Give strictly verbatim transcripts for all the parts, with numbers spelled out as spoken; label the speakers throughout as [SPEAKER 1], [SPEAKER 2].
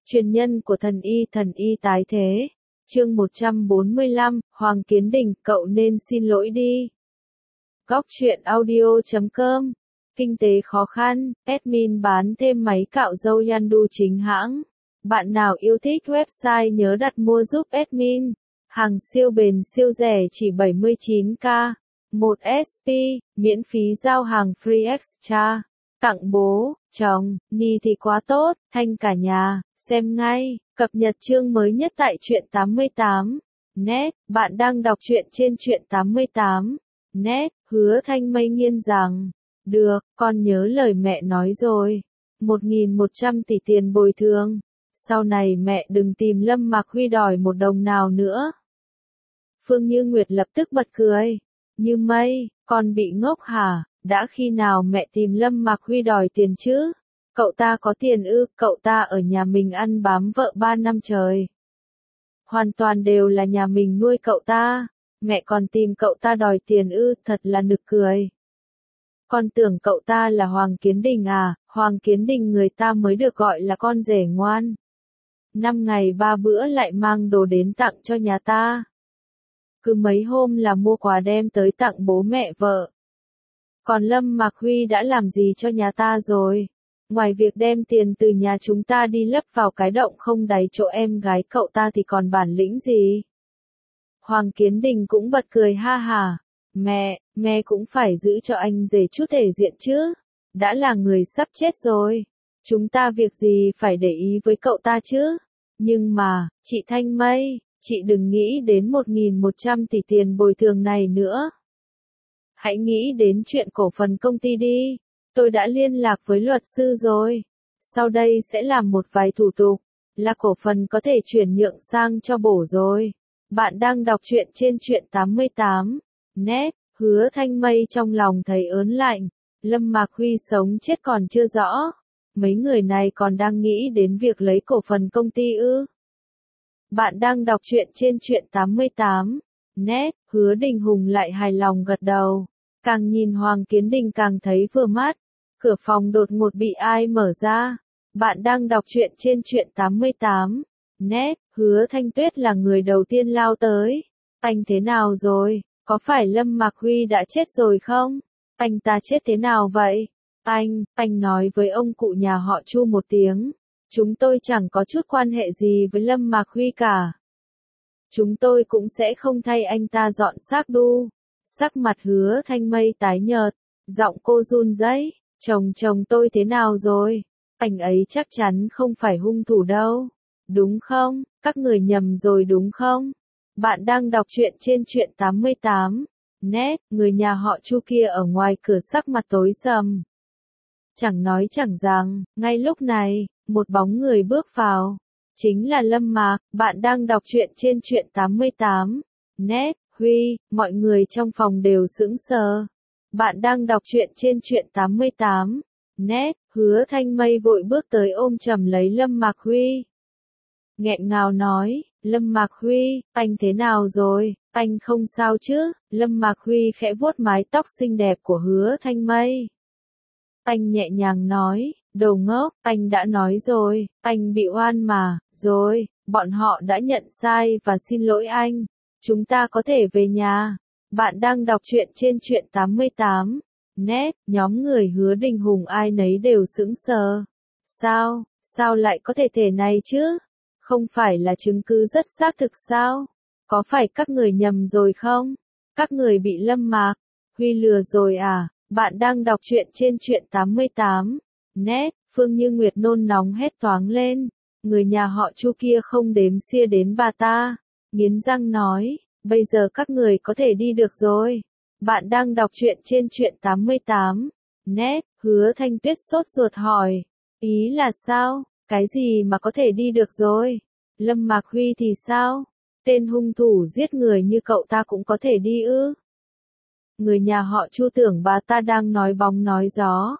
[SPEAKER 1] Truyền nhân của thần y thần y tái thế. Chương một trăm bốn mươi lăm, Hoàng Kiến Đình, cậu nên xin lỗi đi. Góc truyện audio chấm com. Kinh tế khó khăn, admin bán thêm máy cạo râu Yandu chính hãng. Bạn nào yêu thích website nhớ đặt mua giúp admin. Hàng siêu bền siêu rẻ chỉ bảy mươi chín k. một ét pê, miễn phí giao hàng free extra. Tặng bố, chồng, ni thì quá tốt, thanh cả nhà, xem ngay, cập nhật chương mới nhất tại truyện tám mươi tám. Net, bạn đang đọc truyện trên truyện tám mươi tám. Net, Hứa Thanh Mây nghiên rằng, được, con nhớ lời mẹ nói rồi. một nghìn một trăm tỷ tiền bồi thường. Sau này mẹ đừng tìm Lâm Mạc Huy đòi một đồng nào nữa. Phương Như Nguyệt lập tức bật cười. Như Mây, con bị ngốc hả? Đã khi nào mẹ tìm Lâm Mạc Huy đòi tiền chứ? Cậu ta có tiền ư? Cậu ta ở nhà mình ăn bám vợ ba năm trời. Hoàn toàn đều là nhà mình nuôi cậu ta. Mẹ còn tìm cậu ta đòi tiền ư? Thật là nực cười. Con tưởng cậu ta là Hoàng Kiến Đình à? Hoàng Kiến Đình người ta mới được gọi là con rể ngoan. Năm ngày ba bữa lại mang đồ đến tặng cho nhà ta. Cứ mấy hôm là mua quà đem tới tặng bố mẹ vợ. Còn Lâm Mạc Huy đã làm gì cho nhà ta rồi? Ngoài việc đem tiền từ nhà chúng ta đi lấp vào cái động không đáy chỗ em gái cậu ta thì còn bản lĩnh gì? Hoàng Kiến Đình cũng bật cười ha hả. Mẹ, mẹ cũng phải giữ cho anh rể chút thể diện chứ. Đã là người sắp chết rồi. Chúng ta việc gì phải để ý với cậu ta chứ? Nhưng mà, chị Thanh Mây, chị đừng nghĩ đến một nghìn một trăm tỷ tiền bồi thường này nữa. Hãy nghĩ đến chuyện cổ phần công ty đi. Tôi đã liên lạc với luật sư rồi. Sau đây sẽ làm một vài thủ tục. Là cổ phần có thể chuyển nhượng sang cho bổ rồi. Bạn đang đọc truyện trên truyện tám mươi tám. Net, Hứa Thanh Mây trong lòng thấy ớn lạnh. Lâm Mạc Huy sống chết còn chưa rõ. Mấy người này còn đang nghĩ đến việc lấy cổ phần công ty ư. Bạn đang đọc truyện trên truyện tám mươi tám. Net, Hứa Đình Hùng lại hài lòng gật đầu. Càng nhìn Hoàng Kiến Đình càng thấy vừa mắt. Cửa phòng đột ngột bị ai mở ra. Bạn đang đọc truyện trên truyện tám mươi tám. Net, Hứa Thanh Tuyết là người đầu tiên lao tới. Anh thế nào rồi? Có phải Lâm Mạc Huy đã chết rồi không? Anh ta chết thế nào vậy? Anh, anh nói với ông cụ nhà họ Chu một tiếng. Chúng tôi chẳng có chút quan hệ gì với Lâm Mạc Huy cả. Chúng tôi cũng sẽ không thay anh ta dọn xác đu. Sắc mặt Hứa Thanh Mây tái nhợt, giọng cô run rẩy. Chồng chồng tôi thế nào rồi? Anh ấy chắc chắn không phải hung thủ đâu. Đúng không? Các người nhầm rồi đúng không? Bạn đang đọc truyện trên truyện tám mươi tám. Net, người nhà họ Chu kia ở ngoài cửa sắc mặt tối sầm. Chẳng nói chẳng rằng, ngay lúc này, một bóng người bước vào. Chính là Lâm Mạc. Bạn đang đọc truyện trên truyện tám mươi tám. Net, Huy, mọi người trong phòng đều sững sờ. Bạn đang đọc truyện trên truyện tám mươi tám. Net, Hứa Thanh Mây vội bước tới ôm chầm lấy Lâm Mạc Huy. Nghẹn ngào nói, Lâm Mạc Huy, anh thế nào rồi, anh không sao chứ? Lâm Mạc Huy khẽ vuốt mái tóc xinh đẹp của Hứa Thanh Mây. Anh nhẹ nhàng nói, đồ ngốc, anh đã nói rồi, anh bị oan mà, rồi, bọn họ đã nhận sai và xin lỗi anh. Chúng ta có thể về nhà. Bạn đang đọc truyện trên truyện tám mươi tám. Net, nhóm người Hứa Đình Hùng ai nấy đều sững sờ. Sao, sao lại có thể thể này chứ? Không phải là chứng cứ rất xác thực sao? Có phải các người nhầm rồi không? Các người bị Lâm Mạc Huy lừa rồi à? Bạn đang đọc truyện trên truyện tám mươi tám. Net, Phương Như Nguyệt nôn nóng hét toáng lên. Người nhà họ Chu kia không đếm xia đến bà ta. Nghiến răng nói, bây giờ các người có thể đi được rồi. Bạn đang đọc truyện trên truyện tám mươi tám. Net, Hứa Thanh Tuyết sốt ruột hỏi. Ý là sao? Cái gì mà có thể đi được rồi? Lâm Mạc Huy thì sao? Tên hung thủ giết người như cậu ta cũng có thể đi ư? Người nhà họ Chu tưởng bà ta đang nói bóng nói gió.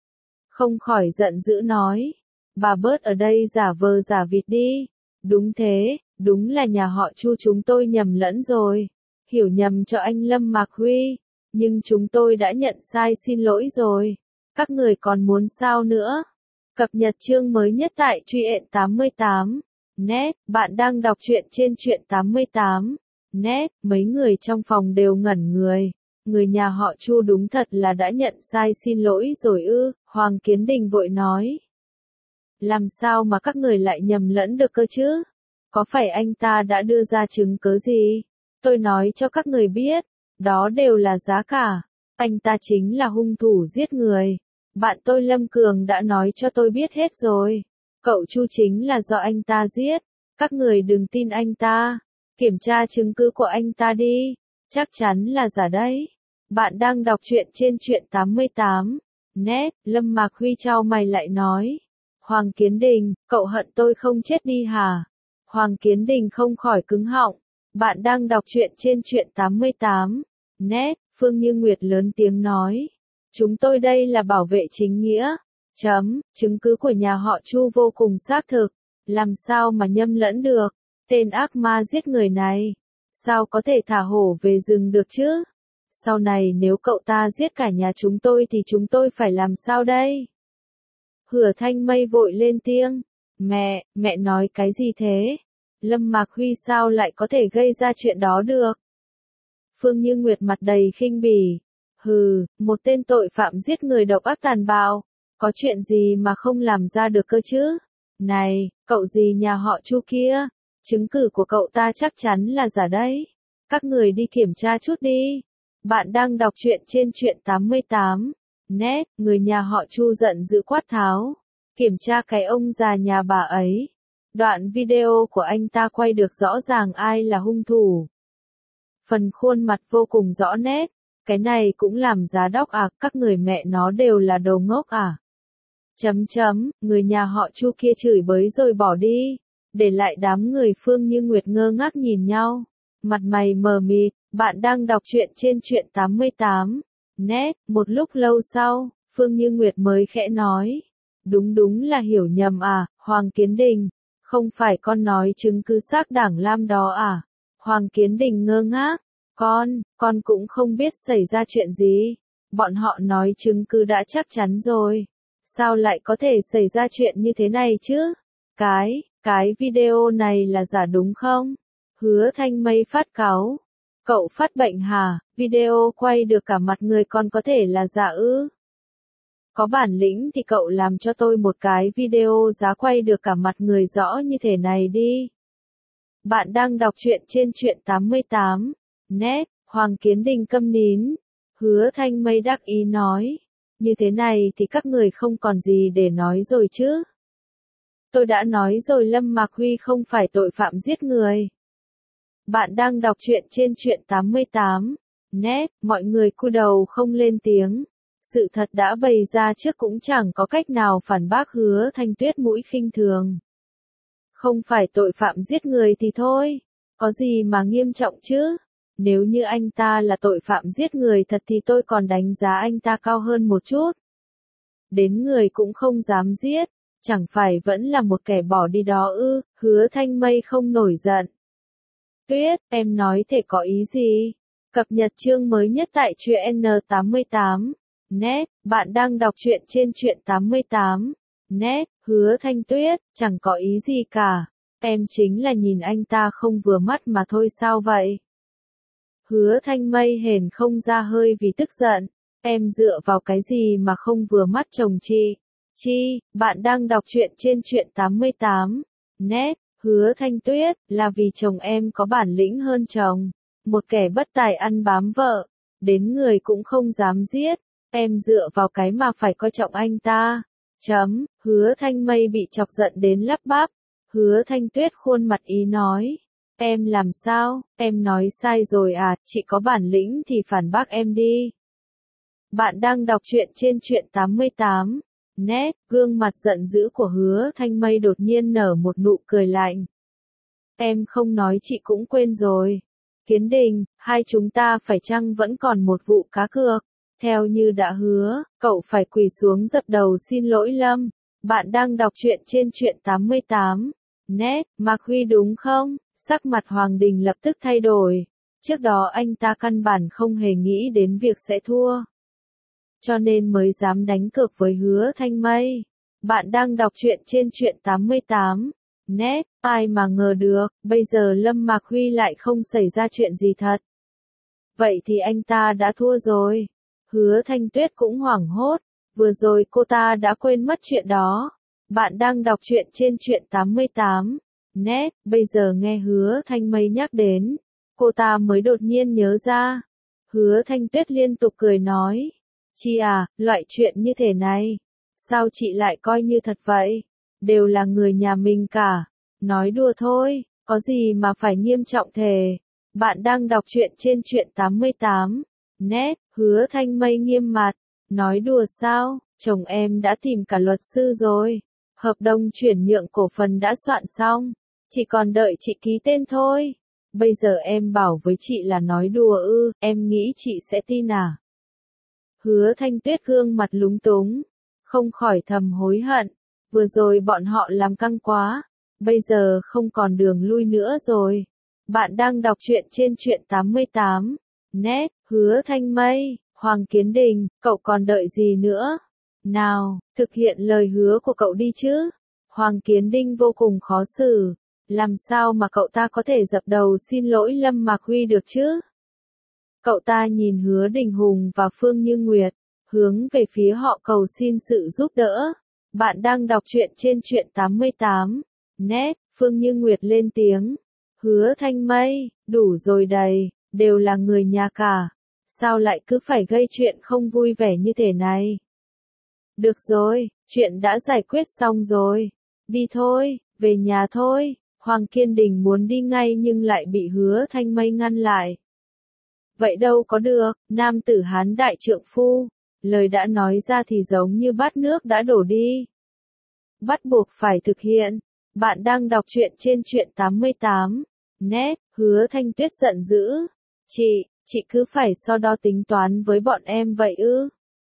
[SPEAKER 1] Không khỏi giận dữ nói. Bà bớt ở đây giả vờ giả vịt đi. Đúng thế, đúng là nhà họ Chu chúng tôi nhầm lẫn rồi. Hiểu nhầm cho anh Lâm Mạc Huy. Nhưng chúng tôi đã nhận sai xin lỗi rồi. Các người còn muốn sao nữa? Cập nhật chương mới nhất tại truyện tám mươi tám net, bạn đang đọc truyện trên truyện tám mươi tám net, mấy người trong phòng đều ngẩn người. Người nhà họ Chu đúng thật là đã nhận sai xin lỗi rồi ư, Hoàng Kiến Đình vội nói. Làm sao mà các người lại nhầm lẫn được cơ chứ? Có phải anh ta đã đưa ra chứng cớ gì? Tôi nói cho các người biết, đó đều là giá cả. Anh ta chính là hung thủ giết người. Bạn tôi Lâm Cường đã nói cho tôi biết hết rồi. Cậu Chu chính là do anh ta giết. Các người đừng tin anh ta. Kiểm tra chứng cứ của anh ta đi. Chắc chắn là giả đấy. Bạn đang đọc truyện trên truyện tám mươi tám net, Lâm Mạc Huy chau mày lại nói. Hoàng Kiến Đình, cậu hận tôi không chết đi hả? Hoàng Kiến Đình không khỏi cứng họng. Bạn đang đọc truyện trên truyện tám mươi tám net, Phương Như Nguyệt lớn tiếng nói. Chúng tôi đây là bảo vệ chính nghĩa. Chấm, chứng cứ của nhà họ Chu vô cùng xác thực. Làm sao mà nhầm lẫn được? Tên ác ma giết người này. Sao có thể thả hổ về rừng được chứ? Sau này nếu cậu ta giết cả nhà chúng tôi thì chúng tôi phải làm sao đây? Hứa Thanh Mây vội lên tiếng. Mẹ, mẹ nói cái gì thế? Lâm Mạc Huy sao lại có thể gây ra chuyện đó được? Phương Như Nguyệt mặt đầy khinh bỉ. Hừ, một tên tội phạm giết người độc ác tàn bạo. Có chuyện gì mà không làm ra được cơ chứ? Này, cậu gì nhà họ Chu kia? Chứng cứ của cậu ta chắc chắn là giả đấy. Các người đi kiểm tra chút đi. Bạn đang đọc truyện trên truyện tám mươi tám net, người nhà họ Chu giận dữ quát tháo. Kiểm tra cái ông già nhà bà ấy. Đoạn video của anh ta quay được rõ ràng ai là hung thủ. Phần khuôn mặt vô cùng rõ nét. Cái này cũng làm giá đốc à, các người mẹ nó đều là đồ ngốc à. Chấm chấm, người nhà họ Chu kia chửi bới rồi bỏ đi. Để lại đám người Phương Như Nguyệt ngơ ngác nhìn nhau. Mặt mày mờ mịt, bạn đang đọc truyện trên truyện tám mươi tám net, một lúc lâu sau, Phương Như Nguyệt mới khẽ nói. Đúng đúng là hiểu nhầm à, Hoàng Kiến Đình. Không phải con nói chứng cứ xác đảng Lam đó à? Hoàng Kiến Đình ngơ ngác. Con, con cũng không biết xảy ra chuyện gì. Bọn họ nói chứng cứ đã chắc chắn rồi. Sao lại có thể xảy ra chuyện như thế này chứ? Cái, cái video này là giả đúng không? Hứa Thanh Mây phát cáu. Cậu phát bệnh hả? Video quay được cả mặt người còn có thể là giả ư? Có bản lĩnh thì cậu làm cho tôi một cái video giá quay được cả mặt người rõ như thế này đi. Bạn đang đọc truyện trên truyện tám mươi tám net, Hoàng Kiến Đình câm nín. Hứa Thanh Mây đắc ý nói. Như thế này thì các người không còn gì để nói rồi chứ. Tôi đã nói rồi Lâm Mạc Huy không phải tội phạm giết người. Bạn đang đọc truyện trên truyện tám mươi tám net, mọi người cúi đầu không lên tiếng. Sự thật đã bày ra trước cũng chẳng có cách nào phản bác Hứa Thanh Tuyết mũi khinh thường. Không phải tội phạm giết người thì thôi, có gì mà nghiêm trọng chứ? Nếu như anh ta là tội phạm giết người thật thì tôi còn đánh giá anh ta cao hơn một chút. Đến người cũng không dám giết, chẳng phải vẫn là một kẻ bỏ đi đó ư? Hứa Thanh Mây không nổi giận. Tuyết, em nói thể có ý gì? Cập nhật chương mới nhất tại truyện tám mươi tám net, bạn đang đọc truyện trên truyện tám mươi tám net, Hứa Thanh Tuyết, chẳng có ý gì cả. Em chính là nhìn anh ta không vừa mắt mà thôi sao vậy? Hứa Thanh Mây hển không ra hơi vì tức giận. Em dựa vào cái gì mà không vừa mắt chồng chị? Chi, bạn đang đọc truyện trên truyện tám mươi tám net, Hứa Thanh Tuyết, là vì chồng em có bản lĩnh hơn chồng. Một kẻ bất tài ăn bám vợ, đến người cũng không dám giết. Em dựa vào cái mà phải coi trọng anh ta. Chấm, Hứa Thanh Mây bị chọc giận đến lắp bắp. Hứa Thanh Tuyết khuôn mặt ý nói. Em làm sao, em nói sai rồi à, chị có bản lĩnh thì phản bác em đi. Bạn đang đọc truyện trên truyện tám mươi tám net, gương mặt giận dữ của Hứa Thanh Mây đột nhiên nở một nụ cười lạnh. Em không nói chị cũng quên rồi. Kiến Đình, hai chúng ta phải chăng vẫn còn một vụ cá cược? Theo như đã hứa, cậu phải quỳ xuống dập đầu xin lỗi Lâm. Bạn đang đọc truyện trên truyện tám mươi tám net, Mạc Huy đúng không? Sắc mặt Hoàng Đình lập tức thay đổi. Trước đó anh ta căn bản không hề nghĩ đến việc sẽ thua. Cho nên mới dám đánh cược với Hứa Thanh Mây. Bạn đang đọc truyện trên truyện tám mươi tám net, ai mà ngờ được, bây giờ Lâm Mạc Huy lại không xảy ra chuyện gì thật. Vậy thì anh ta đã thua rồi. Hứa Thanh Tuyết cũng hoảng hốt, vừa rồi cô ta đã quên mất chuyện đó. Bạn đang đọc truyện trên truyện tám mươi tám net, bây giờ nghe Hứa Thanh Mây nhắc đến, cô ta mới đột nhiên nhớ ra. Hứa Thanh Tuyết liên tục cười nói, chị à, loại chuyện như thế này, sao chị lại coi như thật vậy? Đều là người nhà mình cả. Nói đùa thôi, có gì mà phải nghiêm trọng thề. Bạn đang đọc truyện trên truyện tám mươi tám net, Hứa Thanh Mây nghiêm mặt, nói đùa sao, chồng em đã tìm cả luật sư rồi. Hợp đồng chuyển nhượng cổ phần đã soạn xong, chỉ còn đợi chị ký tên thôi. Bây giờ em bảo với chị là nói đùa ư, em nghĩ chị sẽ tin à? Hứa Thanh Tuyết gương mặt lúng túng, không khỏi thầm hối hận, vừa rồi bọn họ làm căng quá, bây giờ không còn đường lui nữa rồi. Bạn đang đọc truyện trên truyện tám mươi tám net, Hứa Thanh Mây, Hoàng Kiến Đình, cậu còn đợi gì nữa? Nào, thực hiện lời hứa của cậu đi chứ. Hoàng Kiến Đình vô cùng khó xử, làm sao mà cậu ta có thể dập đầu xin lỗi Lâm Mạc Huy được chứ? Cậu ta nhìn Hứa Đình Hùng và Phương Như Nguyệt, hướng về phía họ cầu xin sự giúp đỡ. Bạn đang đọc truyện trên truyện tám mươi tám net, Phương Như Nguyệt lên tiếng. Hứa Thanh Mây, đủ rồi đầy, đều là người nhà cả. Sao lại cứ phải gây chuyện không vui vẻ như thế này? Được rồi, chuyện đã giải quyết xong rồi. Đi thôi, về nhà thôi. Hoàng Kiên Đình muốn đi ngay nhưng lại bị Hứa Thanh Mây ngăn lại. Vậy đâu có được, nam tử Hán đại trượng phu. Lời đã nói ra thì giống như bát nước đã đổ đi. Bắt buộc phải thực hiện. Bạn đang đọc truyện trên truyện tám mươi tám net, Hứa Thanh Tuyết giận dữ. Chị, chị cứ phải so đo tính toán với bọn em vậy ư?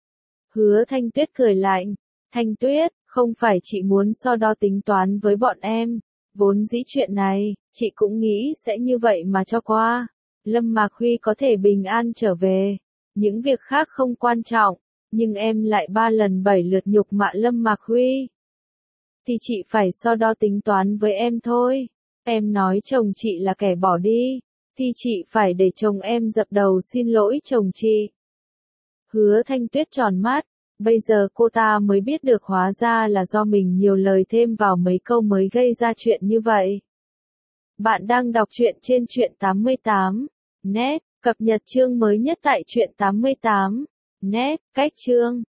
[SPEAKER 1] Hứa Thanh Tuyết cười lạnh. Thanh Tuyết, không phải chị muốn so đo tính toán với bọn em. Vốn dĩ chuyện này, chị cũng nghĩ sẽ như vậy mà cho qua. Lâm Mạc Huy có thể bình an trở về. Những việc khác không quan trọng, nhưng em lại ba lần bảy lượt nhục mạ Lâm Mạc Huy. Thì chị phải so đo tính toán với em thôi. Em nói chồng chị là kẻ bỏ đi, thì chị phải để chồng em dập đầu xin lỗi chồng chị. Hứa Thanh Tuyết tròn mắt, bây giờ cô ta mới biết được hóa ra là do mình nhiều lời thêm vào mấy câu mới gây ra chuyện như vậy. Bạn đang đọc truyện trên truyện tám mươi tám net, cập nhật chương mới nhất tại truyện tám mươi tám net, cách chương.